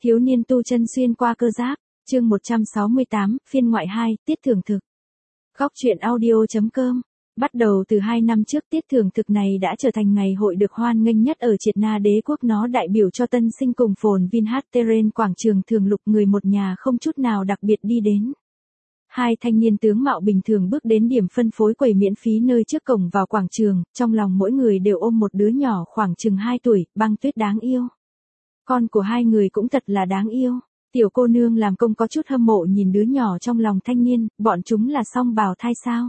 Thiếu niên tu chân xuyên qua cơ giáp, chương 168, phiên ngoại 2, tiết thưởng thực. Góc truyện audio.com. Bắt đầu từ 2 năm trước, tiết thưởng thực này đã trở thành ngày hội được hoan nghênh nhất ở Triệt Na Đế quốc. Nó đại biểu cho tân sinh cùng phồn vinh hát terrain quảng trường thường lục, người một nhà không chút nào đặc biệt đi đến. Hai thanh niên tướng mạo bình thường bước đến điểm phân phối quầy miễn phí nơi trước cổng vào quảng trường, trong lòng mỗi người đều ôm một đứa nhỏ khoảng chừng 2 tuổi, Băng Tuyết đáng yêu. Con của hai người cũng thật là đáng yêu. Tiểu cô nương làm công có chút hâm mộ nhìn đứa nhỏ trong lòng thanh niên, bọn chúng là song bào thai sao?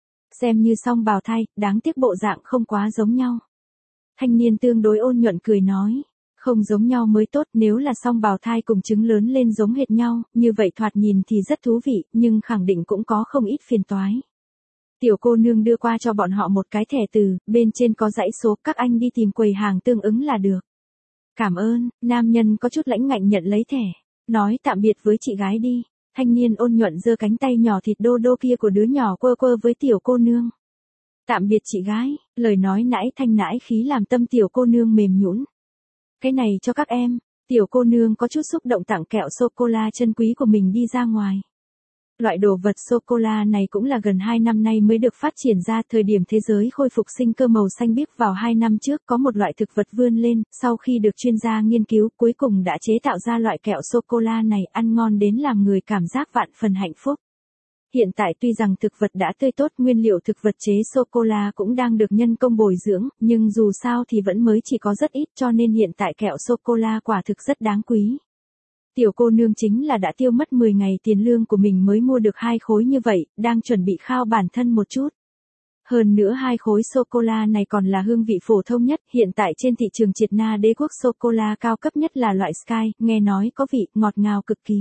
Xem như song bào thai, đáng tiếc bộ dạng không quá giống nhau. Thanh niên tương đối ôn nhuận cười nói, không giống nhau mới tốt, nếu là song bào thai cùng trứng lớn lên giống hệt nhau, như vậy thoạt nhìn thì rất thú vị, nhưng khẳng định cũng có không ít phiền toái. Tiểu cô nương đưa qua cho bọn họ một cái thẻ từ, bên trên có dãy số, các anh đi tìm quầy hàng tương ứng là được. Cảm ơn, nam nhân có chút lãnh ngạnh nhận lấy thẻ, nói tạm biệt với chị gái đi. Thanh niên ôn nhuận giơ cánh tay nhỏ thịt đô đô kia của đứa nhỏ quơ quơ với tiểu cô nương. Tạm biệt chị gái, lời nói nãi thanh nãi khí làm tâm tiểu cô nương mềm nhũn. Cái này cho các em, tiểu cô nương có chút xúc động tặng kẹo sô-cô-la chân quý của mình đi ra ngoài. Loại đồ vật sô-cô-la này cũng là gần 2 năm nay mới được phát triển ra, thời điểm thế giới khôi phục sinh cơ màu xanh biếc vào 2 năm trước có một loại thực vật vươn lên, sau khi được chuyên gia nghiên cứu cuối cùng đã chế tạo ra loại kẹo sô-cô-la này, ăn ngon đến làm người cảm giác vạn phần hạnh phúc. Hiện tại tuy rằng thực vật đã tươi tốt, nguyên liệu thực vật chế sô-cô-la cũng đang được nhân công bồi dưỡng, nhưng dù sao thì vẫn mới chỉ có rất ít, cho nên hiện tại kẹo sô-cô-la quả thực rất đáng quý. Tiểu cô nương chính là đã tiêu mất 10 ngày tiền lương của mình mới mua được 2 khối như vậy, đang chuẩn bị khao bản thân một chút. Hơn nữa 2 khối sô-cô-la này còn là hương vị phổ thông nhất, hiện tại trên thị trường Triệt Na Đế quốc sô-cô-la cao cấp nhất là loại Sky, nghe nói có vị ngọt ngào cực kỳ.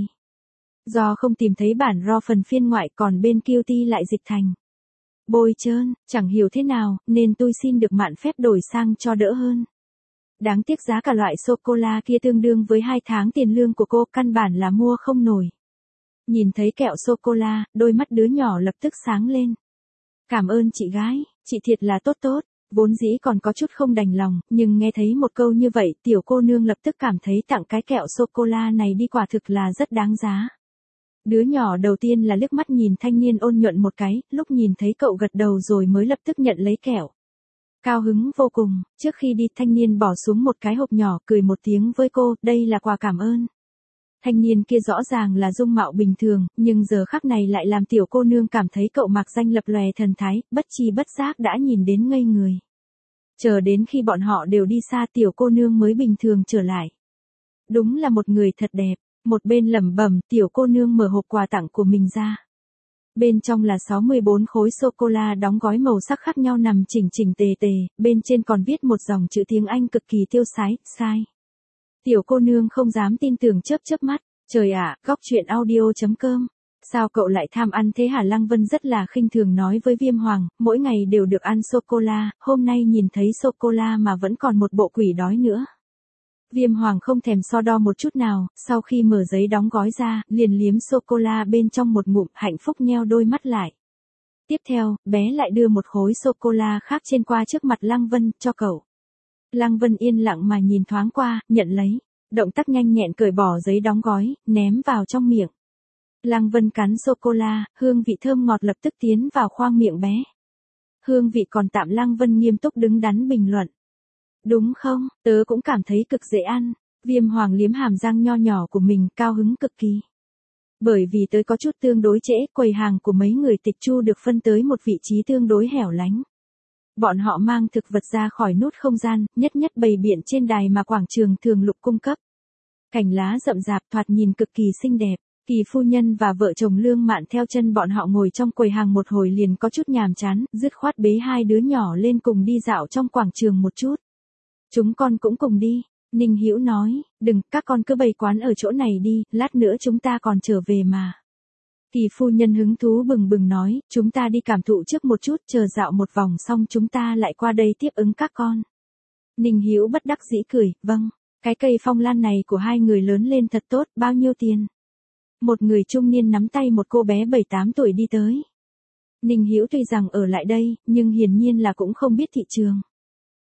Do không tìm thấy bản raw phần phiên ngoại, còn bên QT lại dịch thành bôi trơn, chẳng hiểu thế nào, nên tôi xin được mạn phép đổi sang cho đỡ hơn. Đáng tiếc giá cả loại sô-cô-la kia tương đương với 2 tháng tiền lương của cô, căn bản là mua không nổi. Nhìn thấy kẹo sô-cô-la, đôi mắt đứa nhỏ lập tức sáng lên. Cảm ơn chị gái, chị thiệt là tốt tốt. Vốn dĩ còn có chút không đành lòng, nhưng nghe thấy một câu như vậy, tiểu cô nương lập tức cảm thấy tặng cái kẹo sô-cô-la này đi quả thực là rất đáng giá. Đứa nhỏ đầu tiên là liếc mắt nhìn thanh niên ôn nhuận một cái, lúc nhìn thấy cậu gật đầu rồi mới lập tức nhận lấy kẹo. Cao hứng vô cùng, trước khi đi thanh niên bỏ xuống một cái hộp nhỏ, cười một tiếng với cô, đây là quà cảm ơn. Thanh niên kia rõ ràng là dung mạo bình thường, nhưng giờ khắc này lại làm tiểu cô nương cảm thấy cậu mạc danh lập lòe thần thái, bất chi bất giác đã nhìn đến ngây người. Chờ đến khi bọn họ đều đi xa, tiểu cô nương mới bình thường trở lại. Đúng là một người thật đẹp, một bên lẩm bẩm, tiểu cô nương mở hộp quà tặng của mình ra. Bên trong là 64 khối sô-cô-la đóng gói màu sắc khác nhau nằm chỉnh chỉnh tề tề, bên trên còn viết một dòng chữ tiếng Anh cực kỳ tiêu sái, sai. Tiểu cô nương không dám tin tưởng chớp chớp mắt, trời ạ, góc truyện audio.com. Sao cậu lại tham ăn thế hả? Lăng Vân rất là khinh thường nói với Viêm Hoàng, mỗi ngày đều được ăn sô-cô-la, hôm nay nhìn thấy sô-cô-la mà vẫn còn một bộ quỷ đói nữa. Viêm Hoàng không thèm so đo một chút nào, sau khi mở giấy đóng gói ra, liền liếm sô-cô-la bên trong một ngụm, hạnh phúc nheo đôi mắt lại. Tiếp theo, bé lại đưa một khối sô-cô-la khác trên qua trước mặt Lăng Vân, cho cậu. Lăng Vân yên lặng mà nhìn thoáng qua, nhận lấy, động tác nhanh nhẹn cởi bỏ giấy đóng gói, ném vào trong miệng. Lăng Vân cắn sô-cô-la, hương vị thơm ngọt lập tức tiến vào khoang miệng bé. Hương vị còn tạm. Lăng Vân nghiêm túc đứng đắn bình luận. Đúng không, tớ cũng cảm thấy cực dễ ăn. Viêm Hoàng liếm hàm răng nho nhỏ của mình, cao hứng cực kỳ. Bởi vì tớ có chút tương đối trễ, quầy hàng của mấy người tịch chu được phân tới một vị trí tương đối hẻo lánh. Bọn họ mang thực vật ra khỏi nút không gian, nhất nhất bày biện trên đài mà quảng trường thường lục cung cấp. Cành lá rậm rạp thoạt nhìn cực kỳ xinh đẹp. Kỳ phu nhân và vợ chồng Lương Mạn theo chân bọn họ ngồi trong quầy hàng một hồi liền có chút nhàm chán, dứt khoát bế hai đứa nhỏ lên cùng đi dạo trong quảng trường một chút. Chúng con cũng cùng đi, Ninh Hữu nói, đừng, các con cứ bày quán ở chỗ này đi, lát nữa chúng ta còn trở về mà. Kỳ phu nhân hứng thú bừng bừng nói, chúng ta đi cảm thụ trước một chút, chờ dạo một vòng xong chúng ta lại qua đây tiếp ứng các con. Ninh Hữu bất đắc dĩ cười, vâng, cái cây phong lan này của hai người lớn lên thật tốt, bao nhiêu tiền? Một người trung niên nắm tay một cô bé 7-8 tuổi đi tới. Ninh Hữu tuy rằng ở lại đây, nhưng hiển nhiên là cũng không biết thị trường.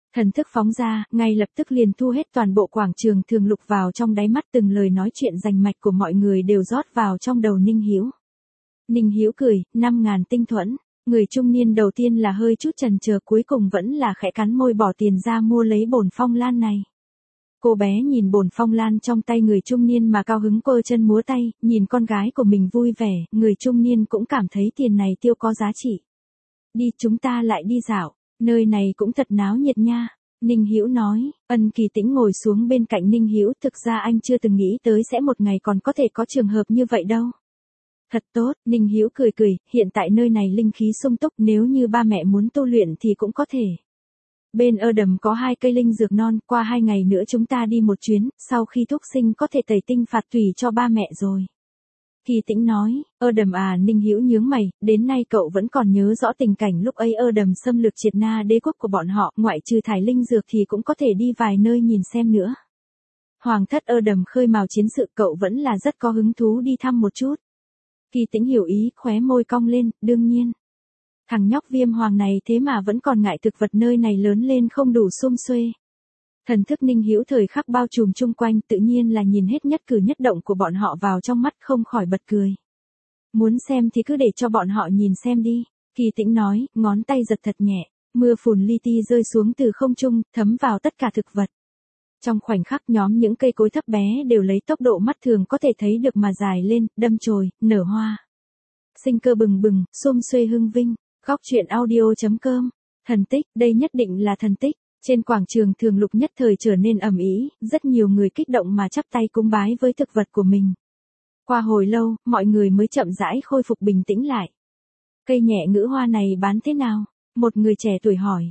Thần thức phóng ra, ngay lập tức liền thu hết toàn bộ quảng trường thường lục vào trong đáy mắt, từng lời nói chuyện rành mạch của mọi người đều rót vào trong đầu Ninh Hữu. Ninh Hữu cười, 5.000 tinh thuẫn. Người trung niên đầu tiên là hơi chút chần chờ, cuối cùng vẫn là khẽ cắn môi bỏ tiền ra mua lấy bổn phong lan này. Cô bé nhìn bổn phong lan trong tay người trung niên mà cao hứng quơ chân múa tay, nhìn con gái của mình vui vẻ, người trung niên cũng cảm thấy tiền này tiêu có giá trị. Đi, chúng ta lại đi dạo, nơi này cũng thật náo nhiệt nha. Ninh Hữu nói. Ân Kỳ Tĩnh ngồi xuống bên cạnh Ninh Hữu, thực ra anh chưa từng nghĩ tới sẽ một ngày còn có thể có trường hợp như vậy đâu. Thật tốt, Ninh Hữu cười cười, hiện tại nơi này linh khí sung túc, nếu như ba mẹ muốn tu luyện thì cũng có thể. Bên đầm có 2 cây linh dược non, qua 2 ngày nữa chúng ta đi một chuyến, sau khi thúc sinh có thể tẩy tinh phạt tùy cho ba mẹ rồi. Kỳ Tĩnh nói. Đầm à? Ninh Hữu nhướng mày, đến nay cậu vẫn còn nhớ rõ tình cảnh lúc ấy đầm xâm lược triệt Na đế quốc của bọn họ, ngoại trừ thải linh dược thì cũng có thể đi vài nơi nhìn xem nữa. Hoàng thất đầm khơi mào chiến sự, cậu vẫn là rất có hứng thú đi thăm một chút. Kỳ Tĩnh hiểu ý, khóe môi cong lên, đương nhiên. Thằng nhóc Viêm Hoàng này thế mà vẫn còn ngại thực vật nơi này lớn lên không đủ sum xuê. Thần thức Ninh Hữu thời khắc bao trùm chung quanh, tự nhiên là nhìn hết nhất cử nhất động của bọn họ vào trong mắt, không khỏi bật cười. Muốn xem thì cứ để cho bọn họ nhìn xem đi. Kỳ Tĩnh nói, ngón tay giật thật nhẹ, mưa phùn li ti rơi xuống từ không trung, thấm vào tất cả thực vật. Trong khoảnh khắc nhóm những cây cối thấp bé đều lấy tốc độ mắt thường có thể thấy được mà dài lên, đâm chồi, nở hoa. Sinh cơ bừng bừng, sum xuê hưng vinh. Góc truyện audio.com. Thần tích, đây nhất định là thần tích. Trên quảng trường thường lục nhất thời trở nên ầm ĩ, rất nhiều người kích động mà chắp tay cúng bái với thực vật của mình. Qua hồi lâu, mọi người mới chậm rãi khôi phục bình tĩnh lại. Cây nhẹ ngữ hoa này bán thế nào? Một người trẻ tuổi hỏi.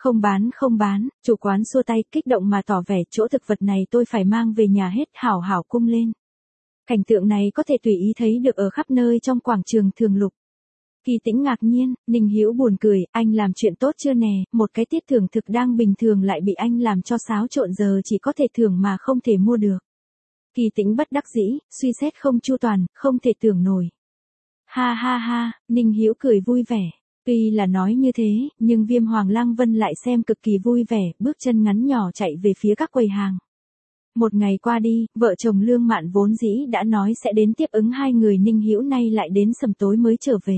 Không bán, chủ quán xua tay kích động mà tỏ vẻ, chỗ thực vật này tôi phải mang về nhà hết, hảo hảo cung lên. Cảnh tượng này có thể tùy ý thấy được ở khắp nơi trong quảng trường thường lục. Kỳ Tĩnh ngạc nhiên, Ninh Hữu buồn cười, anh làm chuyện tốt chưa nè, một cái tiết thưởng thực đang bình thường lại bị anh làm cho xáo trộn, giờ chỉ có thể thưởng mà không thể mua được. Kỳ Tĩnh bất đắc dĩ, suy xét không chu toàn, không thể tưởng nổi. Ha ha ha, Ninh Hữu cười vui vẻ. Tuy là nói như thế, nhưng Viêm Hoàng Lăng Vân lại xem cực kỳ vui vẻ, bước chân ngắn nhỏ chạy về phía các quầy hàng. Một ngày qua đi, vợ chồng Lương Mạn vốn dĩ đã nói sẽ đến tiếp ứng hai người Ninh Hữu, nay lại đến sầm tối mới trở về.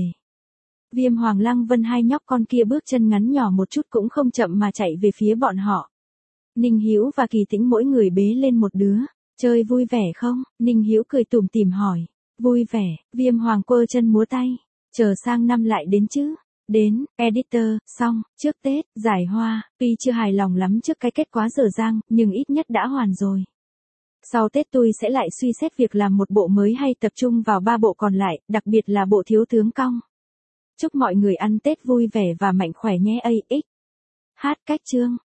Viêm Hoàng Lăng Vân hai nhóc con kia bước chân ngắn nhỏ một chút cũng không chậm mà chạy về phía bọn họ. Ninh Hữu và Kỳ Tĩnh mỗi người bế lên một đứa. Chơi vui vẻ không? Ninh Hữu cười tủm tỉm hỏi. Vui vẻ, Viêm Hoàng quơ chân múa tay. Chờ sang năm lại đến chứ. Đến, editor, xong, trước Tết, giải hoa, tuy chưa hài lòng lắm trước cái kết quả dở dang, nhưng ít nhất đã hoàn rồi. Sau Tết tôi sẽ lại suy xét việc làm một bộ mới hay tập trung vào 3 bộ còn lại, đặc biệt là bộ thiếu tướng cong. Chúc mọi người ăn Tết vui vẻ và mạnh khỏe nhé. AX. Hát cách chương.